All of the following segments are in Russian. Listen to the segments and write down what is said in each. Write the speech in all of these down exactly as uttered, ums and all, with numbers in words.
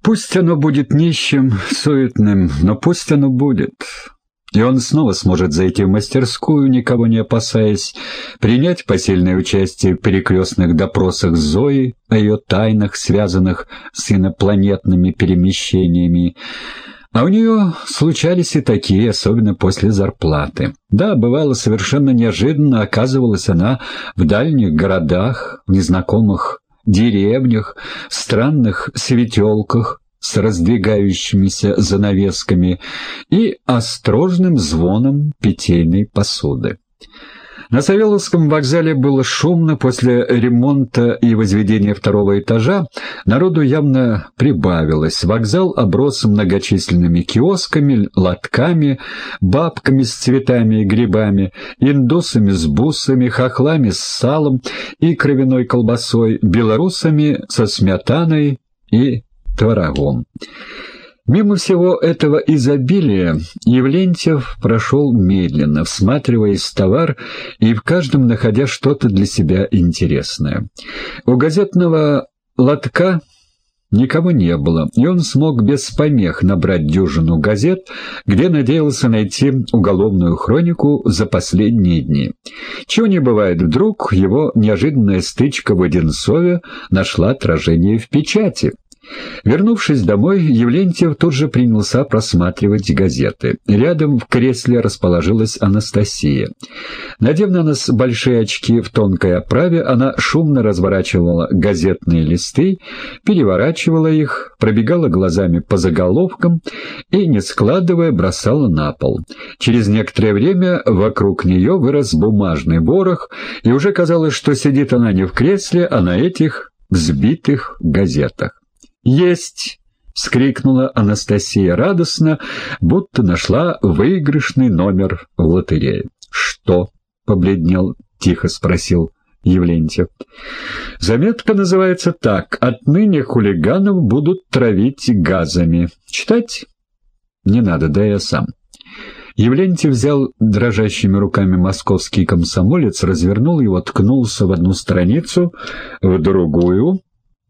Пусть оно будет нищим, суетным, но пусть оно будет. И он снова сможет зайти в мастерскую, никого не опасаясь, принять посильное участие в перекрестных допросах Зои о ее тайнах, связанных с инопланетными перемещениями. А у нее случались и такие, особенно после зарплаты. Да, бывало, совершенно неожиданно оказывалась она в дальних городах, в незнакомых деревнях, в странных светелках с раздвигающимися занавесками и осторожным звоном питейной посуды. На Савеловском вокзале было шумно. После ремонта и возведения второго этажа народу явно прибавилось. Вокзал оброс многочисленными киосками, лотками, бабками с цветами и грибами, индусами с бусами, хохлами с салом и кровяной колбасой, белорусами со сметаной и творогом. Мимо всего этого изобилия Евлентьев прошел медленно, всматриваясь в товар и в каждом находя что-то для себя интересное. У газетного лотка никого не было, и он смог без помех набрать дюжину газет, где надеялся найти уголовную хронику за последние дни. Чего не бывает, вдруг его неожиданная стычка в Одинцове нашла отражение в печати. Вернувшись домой, Евлентьев тут же принялся просматривать газеты. Рядом в кресле расположилась Анастасия. Надев на нос большие очки в тонкой оправе, она шумно разворачивала газетные листы, переворачивала их, пробегала глазами по заголовкам и, не складывая, бросала на пол. Через некоторое время вокруг нее вырос бумажный ворох, и уже казалось, что сидит она не в кресле, а на этих взбитых газетах. «Есть!» — вскрикнула Анастасия радостно, будто нашла выигрышный номер в лотерее. «Что?» — побледнел, тихо спросил Евлентьев. «Заметка называется так: «Отныне хулиганов будут травить газами». Читать? Не надо, да я сам». Евлентьев взял дрожащими руками московский комсомолец, развернул его, ткнулся в одну страницу, в другую.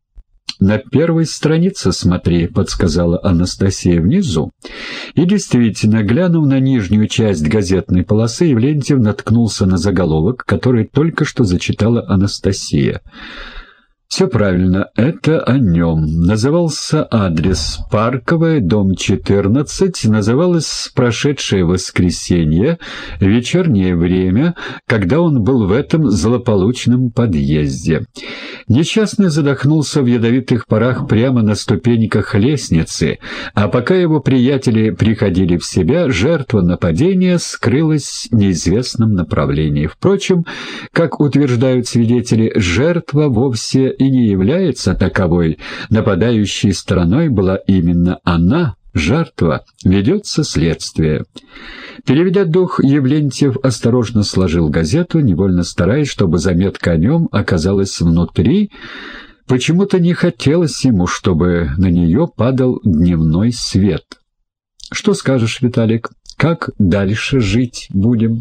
«На первой странице смотри», — подсказала Анастасия, — «внизу». И действительно, глянув на нижнюю часть газетной полосы, Евлентьев наткнулся на заголовок, который только что зачитала Анастасия. Все правильно, это о нем. Назывался адрес Парковая, дом четырнадцать, называлось прошедшее воскресенье, вечернее время, когда он был в этом злополучном подъезде. Несчастный задохнулся в ядовитых парах прямо на ступеньках лестницы, а пока его приятели приходили в себя, жертва нападения скрылась в неизвестном направлении. Впрочем, как утверждают свидетели, жертва вовсе и не является таковой. Нападающей стороной была именно она, жертва. Ведется следствие. Переведя дух, Евлентьев осторожно сложил газету, невольно стараясь, чтобы заметка о нем оказалась внутри. Почему-то не хотелось ему, чтобы на нее падал дневной свет. «Что скажешь, Виталик? Как дальше жить будем?»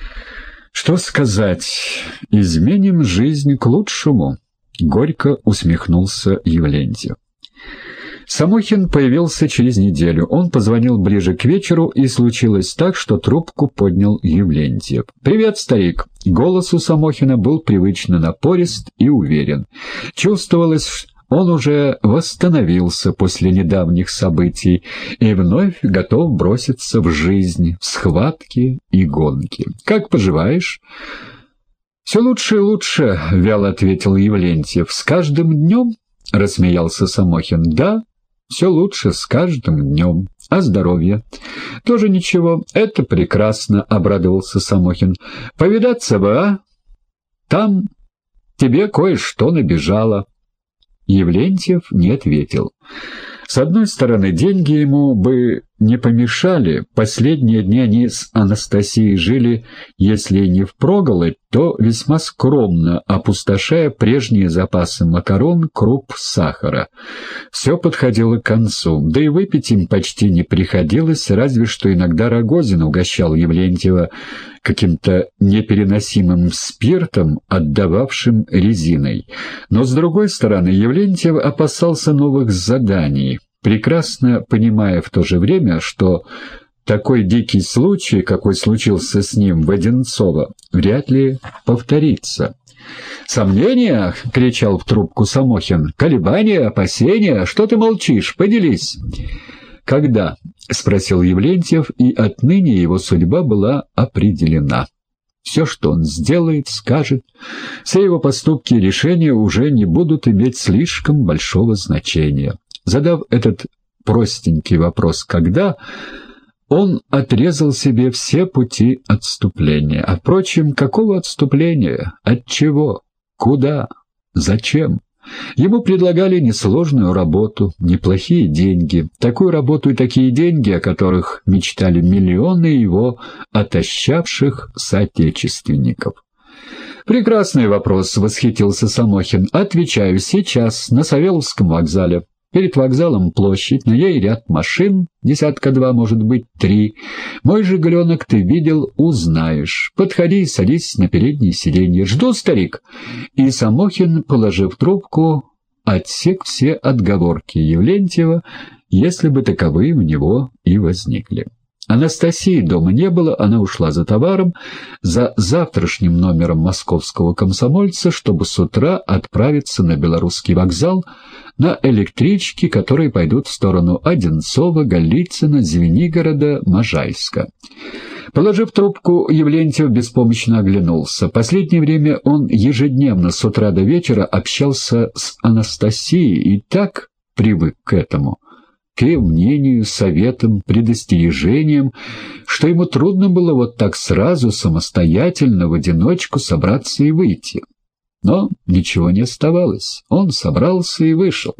«Что сказать? Изменим жизнь к лучшему», — горько усмехнулся Евлентьев. Самохин появился через неделю. Он позвонил ближе к вечеру, и случилось так, что трубку поднял Евлентьев. «Привет, старик!» Голос у Самохина был привычно напорист и уверен. Чувствовалось, он уже восстановился после недавних событий и вновь готов броситься в жизнь, в схватки и гонки. «Как поживаешь?» «Все лучше и лучше», — вяло ответил Евлентьев. «С каждым днем?» — рассмеялся Самохин. «Да, все лучше с каждым днем. А здоровье?» «Тоже ничего. Это прекрасно», — обрадовался Самохин. «Повидаться бы, а? Там тебе кое-что набежало». Евлентьев не ответил. С одной стороны, деньги ему бы не помешали. Последние дни они с Анастасией жили, если не впроголодь, то весьма скромно, опустошая прежние запасы макарон, круп, сахара. Все подходило к концу, да и выпить им почти не приходилось, разве что иногда Рогозин угощал Евлентьева каким-то непереносимым спиртом, отдававшим резиной. Но, с другой стороны, Евлентьев опасался новых заданий. прекрасно понимая в то же время, что такой дикий случай, какой случился с ним в Одинцово, вряд ли повторится. «Сомнения?» — кричал в трубку Самохин. «Колебания, опасения? Что ты молчишь? Поделись!» «Когда?» — спросил Явлентьев, и отныне его судьба была определена. Все, что он сделает, скажет, все его поступки и решения уже не будут иметь слишком большого значения. Задав этот простенький вопрос «когда?», он отрезал себе все пути отступления. А, впрочем, какого отступления? От чего? Куда? Зачем? Ему предлагали несложную работу, неплохие деньги. Такую работу и такие деньги, о которых мечтали миллионы его отощавших соотечественников. «Прекрасный вопрос», — восхитился Самохин. «Отвечаю сейчас, на Савеловском вокзале. Перед вокзалом площадь, на ней ряд машин, десятка два, может быть, три. Мой «Жигуленок» ты видел, узнаешь. Подходи и садись на переднее сиденье. Жду, старик». И Самохин, положив трубку, отсек все отговорки Явлентьева, если бы таковые у него и возникли. Анастасии дома не было, она ушла за товаром, за завтрашним номером московского комсомольца, чтобы с утра отправиться на Белорусский вокзал на электрички, которые пойдут в сторону Одинцова, Голицына, Звенигорода, Можайска. Положив трубку, Явлентьев беспомощно оглянулся. Последнее время он ежедневно с утра до вечера общался с Анастасией и так привык к этому, к ее мнению, советам, предостережениям, что ему трудно было вот так сразу, самостоятельно, в одиночку собраться и выйти. Но ничего не оставалось. Он собрался и вышел.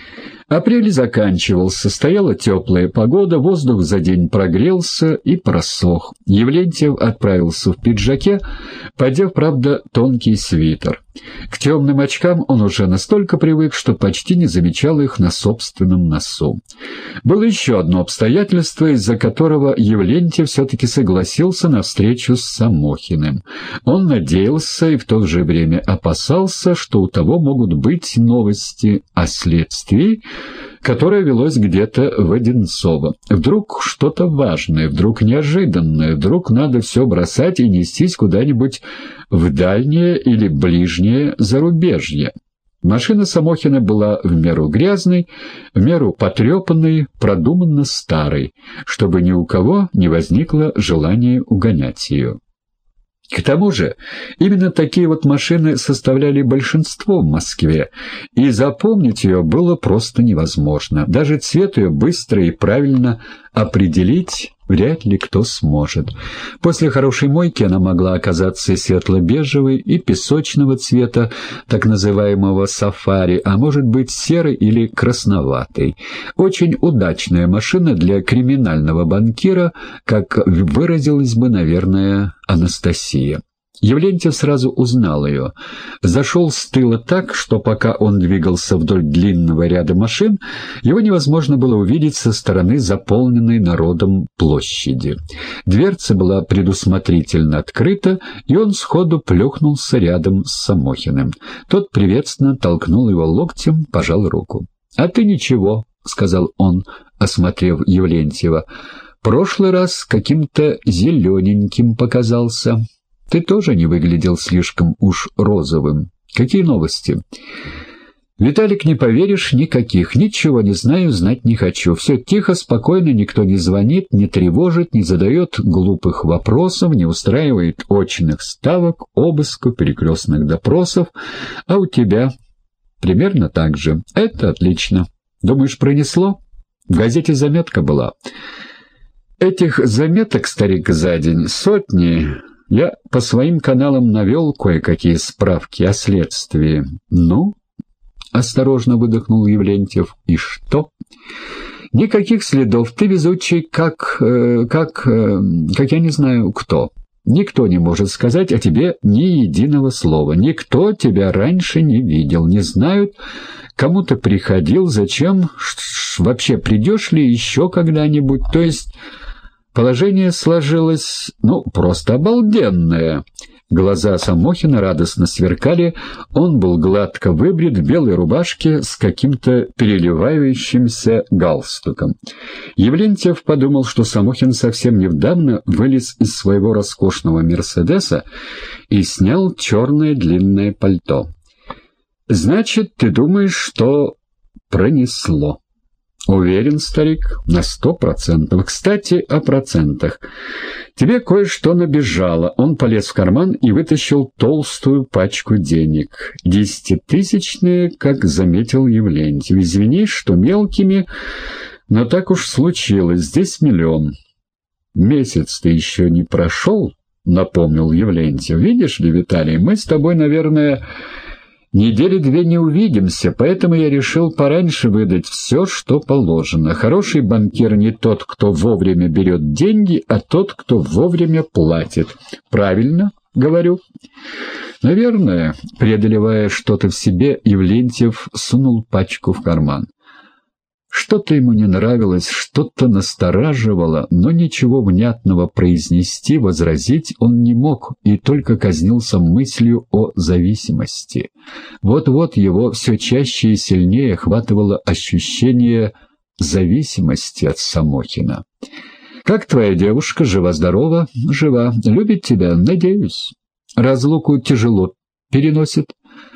Апрель заканчивался, стояла теплая погода, воздух за день прогрелся и просох. Явлентьев отправился в пиджаке, подев, правда, тонкий свитер. К темным очкам он уже настолько привык, что почти не замечал их на собственном носу. Было еще одно обстоятельство, из-за которого Явлентьев все-таки согласился на встречу с Самохиным. Он надеялся и в то же время опасался, что у того могут быть новости о следствии, которое велось где-то в Одинцово. Вдруг что-то важное, вдруг неожиданное, вдруг надо все бросать и нестись куда-нибудь в дальнее или ближнее зарубежье. Машина Самохина была в меру грязной, в меру потрепанной, продуманно старой, чтобы ни у кого не возникло желания угонять ее. К тому же, именно такие вот машины составляли большинство в Москве, и запомнить ее было просто невозможно. Даже цвет ее быстро и правильно определить вряд ли кто сможет. После хорошей мойки она могла оказаться светло-бежевой и песочного цвета, так называемого сафари, а может быть серой или красноватой. Очень удачная машина для криминального банкира, как выразилась бы, наверное, Анастасия. Явлентьев сразу узнал ее. Зашел с тыла так, что пока он двигался вдоль длинного ряда машин, его невозможно было увидеть со стороны заполненной народом площади. Дверца была предусмотрительно открыта, и он сходу плюхнулся рядом с Самохиным. Тот приветственно толкнул его локтем, пожал руку. «А ты ничего», — сказал он, осмотрев Явлентьева. «Прошлый раз каким-то зелененьким показался». Ты тоже не выглядел слишком уж розовым. Какие новости? Виталик, не поверишь, никаких. Ничего не знаю, знать не хочу. Все тихо, спокойно, никто не звонит, не тревожит, не задает глупых вопросов, не устраивает очных ставок, обысков, перекрестных допросов. А у тебя примерно так же. Это отлично. Думаешь, пронесло? В газете заметка была. Этих заметок, старик, за день сотни. Я по своим каналам навел кое-какие справки о следствии. Ну, осторожно выдохнул Явлентьев. И что? Никаких следов. Ты везучий, как... Э, как... Э, как я не знаю кто. Никто не может сказать о тебе ни единого слова. Никто тебя раньше не видел. Не знают, кому ты приходил, зачем, ш, вообще придешь ли еще когда-нибудь. То есть... Положение сложилось, ну, просто обалденное. Глаза Самохина радостно сверкали, он был гладко выбрит в белой рубашке с каким-то переливающимся галстуком. Явлентьев подумал, что Самохин совсем недавно вылез из своего роскошного «Мерседеса» и снял черное длинное пальто. «Значит, ты думаешь, что пронесло?» «Уверен, старик, на сто процентов. Кстати, о процентах. Тебе кое-что набежало». Он полез в карман и вытащил толстую пачку денег. Десятитысячные, как заметил Явлентьев. «Извини, что мелкими, но так уж случилось. Здесь миллион». «Месяц-то еще не прошел», — напомнил Явлентьев. «Видишь ли, Виталий, мы с тобой, наверное... недели две не увидимся, поэтому я решил пораньше выдать все, что положено. Хороший банкир не тот, кто вовремя берет деньги, а тот, кто вовремя платит. Правильно говорю?» «Наверное», — преодолевая что-то в себе, Явлентьев сунул пачку в карман. Что-то ему не нравилось, что-то настораживало, но ничего внятного произнести, возразить он не мог и только казнился мыслью о зависимости. Вот-вот его все чаще и сильнее охватывало ощущение зависимости от Самохина. «Как твоя девушка? Жива-здорова?» «Жива. Любит тебя? Надеюсь. Разлуку тяжело переносит?»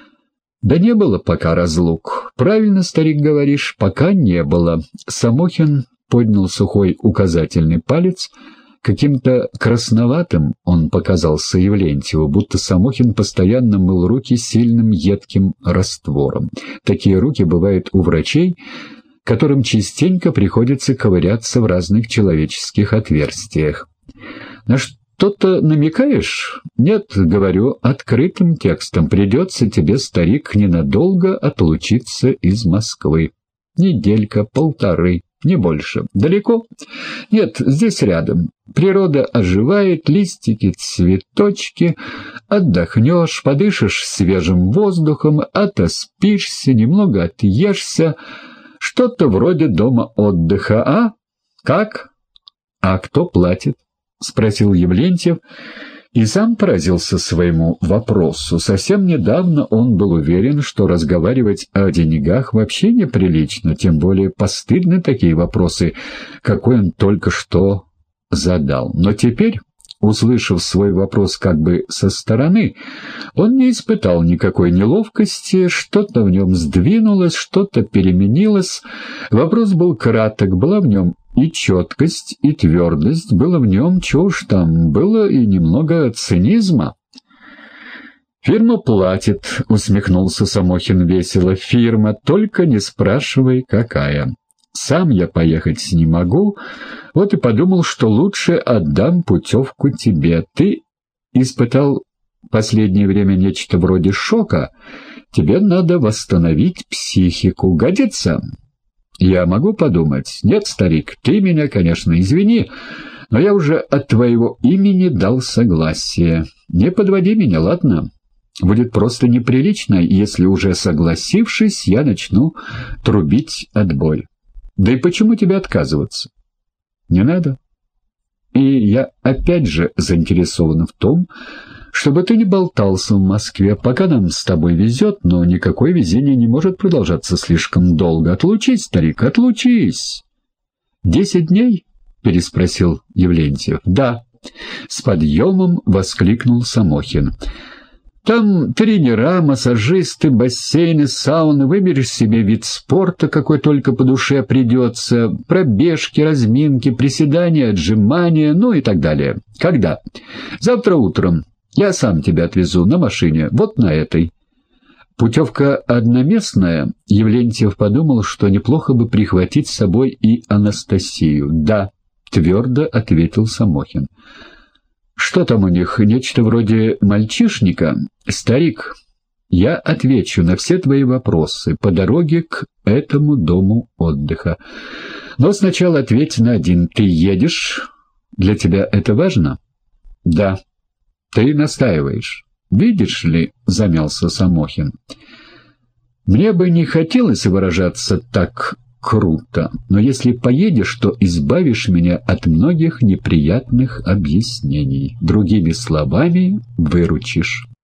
«Да не было пока разлук. Правильно, старик, говоришь, пока не было». Самохин поднял сухой указательный палец. Каким-то красноватым он показался Явлентьеву, будто Самохин постоянно мыл руки сильным едким раствором. Такие руки бывают у врачей, которым частенько приходится ковыряться в разных человеческих отверстиях. «На что «Что-то намекаешь?» «Нет, — говорю, — открытым текстом. Придется тебе, старик, ненадолго отлучиться из Москвы. Неделька, полторы, не больше. Далеко?» «Нет, здесь рядом. Природа оживает, листики, цветочки. Отдохнешь, подышишь свежим воздухом, отоспишься, немного отъешься. Что-то вроде дома отдыха, а? Как? А кто платит?» — спросил Явлентьев, и сам поразился своему вопросу. Совсем недавно он был уверен, что разговаривать о деньгах вообще неприлично, тем более постыдны такие вопросы, какой он только что задал. Но теперь, услышав свой вопрос как бы со стороны, он не испытал никакой неловкости, что-то в нем сдвинулось, что-то переменилось. Вопрос был краток, была в нем и четкость, и твердость, было в нем, чего уж там, было и немного цинизма. «Фирма платит», — усмехнулся Самохин весело. «Фирма, только не спрашивай, какая. Сам я поехать не могу, вот и подумал, что лучше отдам путевку тебе. Ты испытал в последнее время нечто вроде шока, тебе надо восстановить психику. Годится?» «Я могу подумать?» «Нет, старик, ты меня, конечно, извини, но я уже от твоего имени дал согласие. Не подводи меня, ладно? Будет просто неприлично, если уже согласившись, я начну трубить отбой. Да и почему тебе отказываться?» «Не надо. И я опять же заинтересован в том, чтобы ты не болтался в Москве, пока нам с тобой везет, но никакое везение не может продолжаться слишком долго. Отлучись, старик, отлучись!» «Десять дней?» — переспросил Явлентьев. «Да!» — с подъемом воскликнул Самохин. «Там тренера, массажисты, бассейны, сауны. Выберешь себе вид спорта, какой только по душе придется. Пробежки, разминки, приседания, отжимания, ну и так далее. Когда?» «Завтра утром. Я сам тебя отвезу на машине, вот на этой». Путевка одноместная. Явлентьев подумал, что неплохо бы прихватить с собой и Анастасию. «Да», — твердо ответил Самохин. «Что там у них, нечто вроде мальчишника?» «Старик, я отвечу на все твои вопросы по дороге к этому дому отдыха. Но сначала ответь на один. Ты едешь? Для тебя это важно?» «Да». «Ты настаиваешь. Видишь ли, — замялся Самохин, — мне бы не хотелось выражаться так круто. Но если поедешь, то избавишь меня от многих неприятных объяснений. Другими словами, выручишь».